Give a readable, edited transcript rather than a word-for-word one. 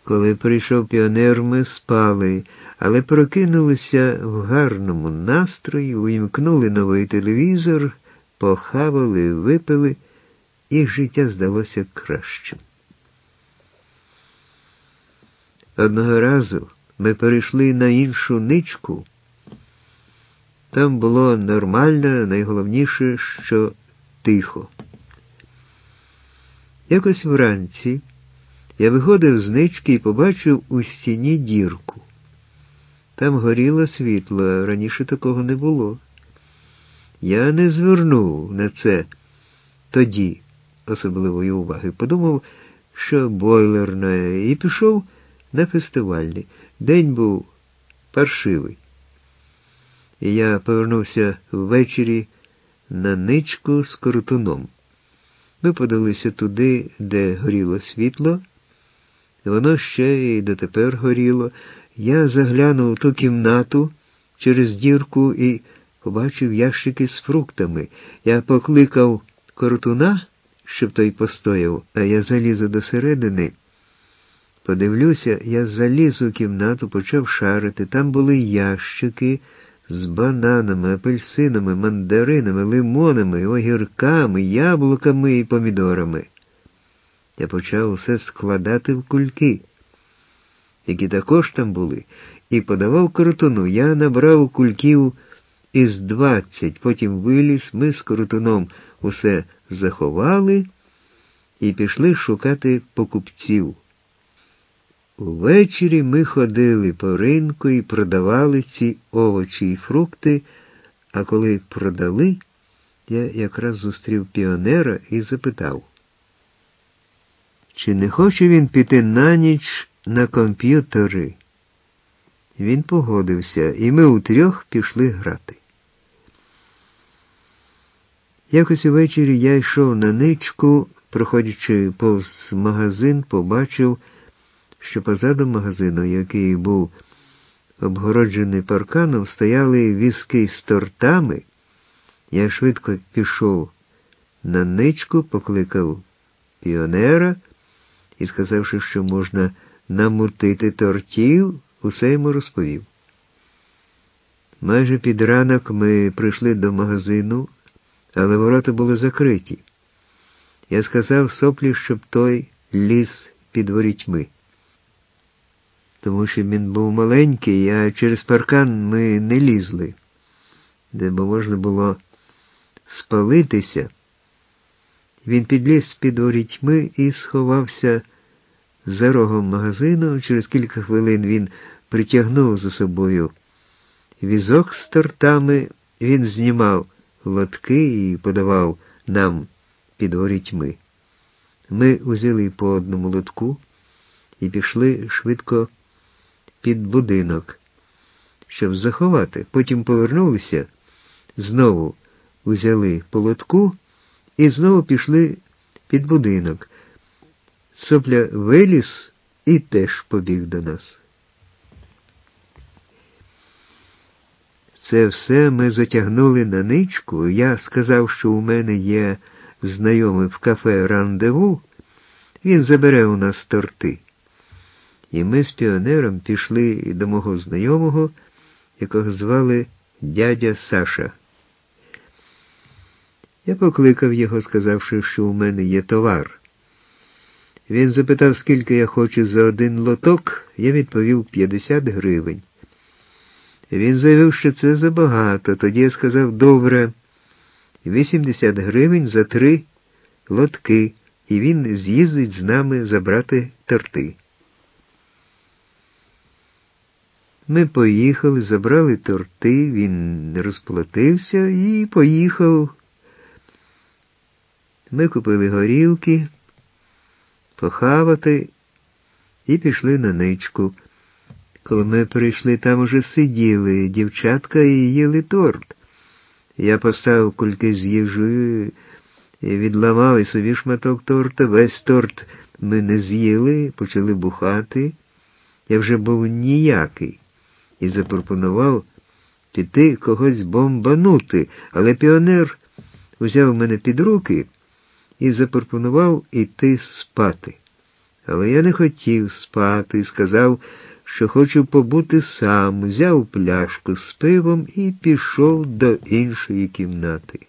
Коли прийшов піонер, ми спали, але прокинулися в гарному настрої, увімкнули новий телевізор, похавали, випили, і життя здалося кращим. Одного разу ми перейшли на іншу ничку. Там було нормально, найголовніше, що тихо. Якось вранці я виходив з нички і побачив у стіні дірку. Там горіло світло, раніше такого не було. Я не звернув на це тоді особливої уваги. Подумав, що бойлерна, і пішов на фестивальний. День був паршивий. І я повернувся ввечері на ничку з коротуном. Ми подалися туди, де горіло світло. Воно ще й дотепер горіло. Я заглянув у ту кімнату через дірку і побачив ящики з фруктами. Я покликав коротуна, щоб той постояв, а я залізу до середини. Подивлюся, я заліз у кімнату, почав шарити. Там були ящики з бананами, апельсинами, мандаринами, лимонами, огірками, яблуками і помідорами. Я почав усе складати в кульки, які також там були, і подавав коротуну. Я набрав кульків із 20, потім виліз, ми з коротуном усе заховали і пішли шукати покупців. Увечері ми ходили по ринку і продавали ці овочі і фрукти, а коли продали, я якраз зустрів піонера і запитав, чи не хоче він піти на ніч на комп'ютери. Він погодився, і ми утрьох пішли грати. Якось увечері я йшов на ничку, проходячи повз магазин, побачив, що позаду магазину, який був обгороджений парканом, стояли візки з тортами. Я швидко пішов на ничку, покликав піонера і, сказавши, що можна намутити тортів, усе йому розповів. Майже під ранок ми прийшли до магазину, але ворота були закриті. Я сказав Соплі, щоб той ліз під ворітьми. Тому що він був маленький, а через паркан ми не лізли, де б можна було спалитися. Він підліз під ворітьми і сховався за рогом магазину. Через кілька хвилин він притягнув за собою візок з тортами, він знімав лотки і подавав нам під ворітьми. Ми узяли по одному лотку і пішли швидко під будинок, щоб заховати. Потім повернулися, знову узяли по лотку і знову пішли під будинок. Сопля виліз і теж побіг до нас. Це все ми затягнули на ничку. Я сказав, що у мене є знайомий в кафе «Рандеву», він забере у нас торти. І ми з піонером пішли до мого знайомого, якого звали дядя Саша. Я покликав його, сказавши, що у мене є товар. Він запитав, скільки я хочу за один лоток, я відповів 50 гривень. Він заявив, що це забагато. Тоді я сказав, добре, 80 гривень за 3 лотки, і він з'їздить з нами забрати торти. Ми поїхали, забрали торти, він розплатився і поїхав. Ми купили горілки, похавати і пішли на ничку. Коли ми прийшли, там уже сиділи дівчатка і їли торт. Я поставив кульки з їжею, відламав і собі шматок торта. Весь торт ми не з'їли, почали бухати. Я вже був ніякий і запропонував піти когось бомбанути, але піонер взяв мене під руки і запропонував іти спати. Але я не хотів спати, сказав, що хочу побути сам, взяв пляшку з пивом і пішов до іншої кімнати.